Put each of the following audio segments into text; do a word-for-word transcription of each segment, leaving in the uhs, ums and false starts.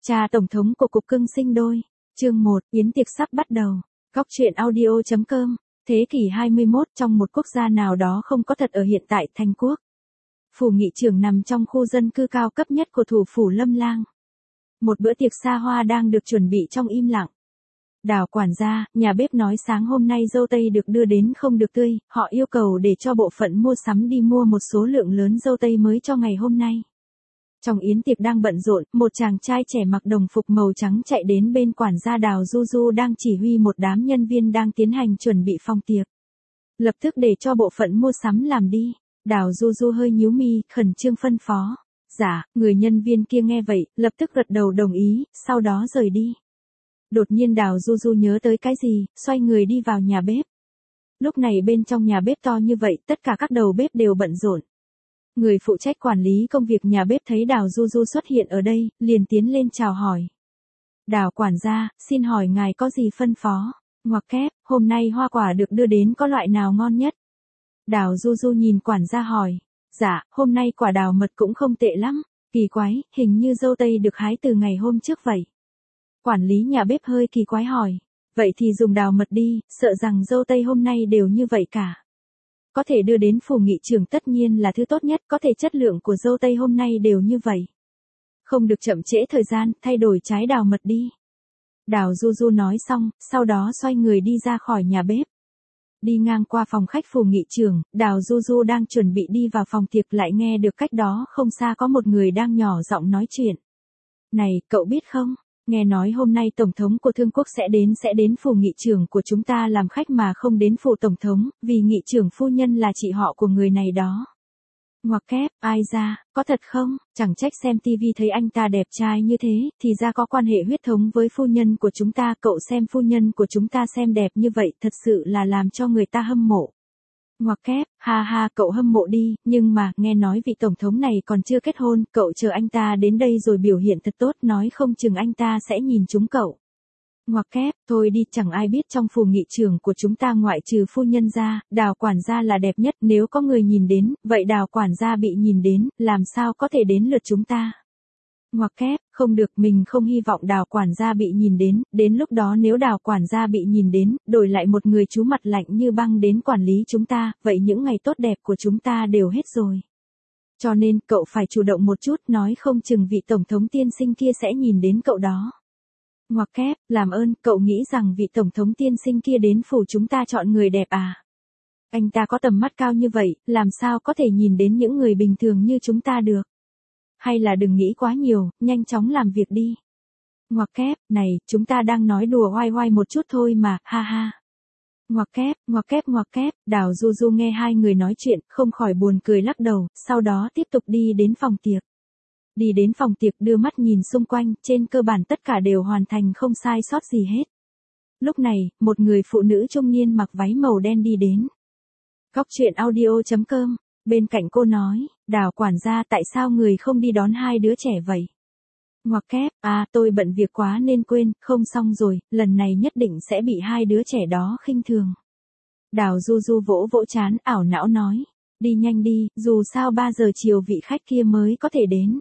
Cha Tổng thống của Cục Cưng sinh đôi. Chương một, yến tiệc sắp bắt đầu. Góc truyện audio chấm com. Thế kỷ hai mươi mốt trong một quốc gia nào đó không có thật ở hiện tại Thành Quốc. Phủ nghị trưởng nằm trong khu dân cư cao cấp nhất của thủ phủ Lâm Lang. Một bữa tiệc xa hoa đang được chuẩn bị trong im lặng. Đào quản gia, nhà bếp nói sáng hôm nay dâu tây được đưa đến không được tươi, họ yêu cầu để cho bộ phận mua sắm đi mua một số lượng lớn dâu tây mới cho ngày hôm nay. Trong yến tiệc đang bận rộn, một chàng trai trẻ mặc đồng phục màu trắng chạy đến bên quản gia Đào Du Du đang chỉ huy một đám nhân viên đang tiến hành chuẩn bị phòng tiệc. Lập tức để cho bộ phận mua sắm làm đi. Đào Du Du hơi nhíu mi, khẩn trương phân phó. Dạ, người nhân viên kia nghe vậy, lập tức gật đầu đồng ý, sau đó rời đi. Đột nhiên Đào Du Du nhớ tới cái gì, xoay người đi vào nhà bếp. Lúc này bên trong nhà bếp to như vậy, tất cả các đầu bếp đều bận rộn. Người phụ trách quản lý công việc nhà bếp thấy Đào Du Du xuất hiện ở đây, liền tiến lên chào hỏi. Đào quản gia, xin hỏi ngài có gì phân phó? Ngoặc kép, hôm nay hoa quả được đưa đến có loại nào ngon nhất? Đào Du Du nhìn quản gia hỏi. Dạ, hôm nay quả đào mật cũng không tệ lắm. Kỳ quái, hình như dâu tây được hái từ ngày hôm trước vậy. Quản lý nhà bếp hơi kỳ quái hỏi. Vậy thì dùng đào mật đi, sợ rằng dâu tây hôm nay đều như vậy cả. Có thể đưa đến phủ nghị trưởng tất nhiên là thứ tốt nhất, có thể chất lượng của dâu tây hôm nay đều như vậy. Không được chậm trễ thời gian, thay đổi trái đào mật đi. Đào Du Du nói xong, sau đó xoay người đi ra khỏi nhà bếp. Đi ngang qua phòng khách phủ nghị trưởng, Đào Du Du đang chuẩn bị đi vào phòng tiệc lại nghe được cách đó không xa có một người đang nhỏ giọng nói chuyện. Này, cậu biết không? Nghe nói hôm nay Tổng thống của Thương quốc sẽ đến sẽ đến phủ nghị trưởng của chúng ta làm khách mà không đến phủ Tổng thống, vì nghị trưởng phu nhân là chị họ của người này đó. Ngoặc kép, ai ra, có thật không? Chẳng trách xem tivi thấy anh ta đẹp trai như thế, thì ra có quan hệ huyết thống với phu nhân của chúng ta, cậu xem phu nhân của chúng ta xem đẹp như vậy, thật sự là làm cho người ta hâm mộ. Ngoặc kép, ha ha, cậu hâm mộ đi, nhưng mà, nghe nói vị tổng thống này còn chưa kết hôn, cậu chờ anh ta đến đây rồi biểu hiện thật tốt, nói không chừng anh ta sẽ nhìn chúng cậu. Ngoặc kép, thôi đi, chẳng ai biết trong phủ nghị trưởng của chúng ta ngoại trừ phu nhân ra, Đào quản gia là đẹp nhất, nếu có người nhìn đến, vậy Đào quản gia bị nhìn đến, làm sao có thể đến lượt chúng ta. Ngoặc kép, không được, mình không hy vọng Đào quản gia bị nhìn đến, đến lúc đó nếu Đào quản gia bị nhìn đến, đổi lại một người chú mặt lạnh như băng đến quản lý chúng ta, vậy những ngày tốt đẹp của chúng ta đều hết rồi. Cho nên, cậu phải chủ động một chút, nói không chừng vị tổng thống tiên sinh kia sẽ nhìn đến cậu đó. Ngoặc kép, làm ơn, cậu nghĩ rằng vị tổng thống tiên sinh kia đến phủ chúng ta chọn người đẹp à? Anh ta có tầm mắt cao như vậy, làm sao có thể nhìn đến những người bình thường như chúng ta được? Hay là đừng nghĩ quá nhiều, nhanh chóng làm việc đi. Ngoặc kép, này, chúng ta đang nói đùa oai oai một chút thôi mà, ha ha. Ngoặc kép, ngoặc kép, ngoặc kép, Đào Du Du nghe hai người nói chuyện, không khỏi buồn cười lắc đầu, sau đó tiếp tục đi đến phòng tiệc. Đi đến phòng tiệc đưa mắt nhìn xung quanh, trên cơ bản tất cả đều hoàn thành không sai sót gì hết. Lúc này, một người phụ nữ trung niên mặc váy màu đen đi đến. Góc truyện audio chấm com. Bên cạnh cô nói, Đào quản gia, tại sao người không đi đón hai đứa trẻ vậy? Ngoặc kép, à tôi bận việc quá nên quên, không xong rồi, lần này nhất định sẽ bị hai đứa trẻ đó khinh thường. Đào Du Du vỗ vỗ trán, ảo não nói, đi nhanh đi, dù sao ba giờ chiều vị khách kia mới có thể đến.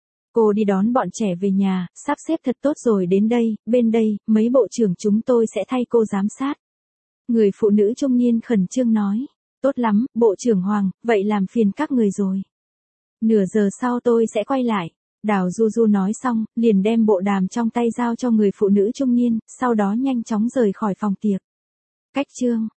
Cô đi đón bọn trẻ về nhà, sắp xếp thật tốt rồi đến đây, bên đây, mấy bộ trưởng chúng tôi sẽ thay cô giám sát. Người phụ nữ trung niên khẩn trương nói. Tốt lắm, Bộ trưởng Hoàng, vậy làm phiền các người rồi. Nửa giờ sau tôi sẽ quay lại. Đào Du Du nói xong, liền đem bộ đàm trong tay giao cho người phụ nữ trung niên, sau đó nhanh chóng rời khỏi phòng tiệc. Cách chương.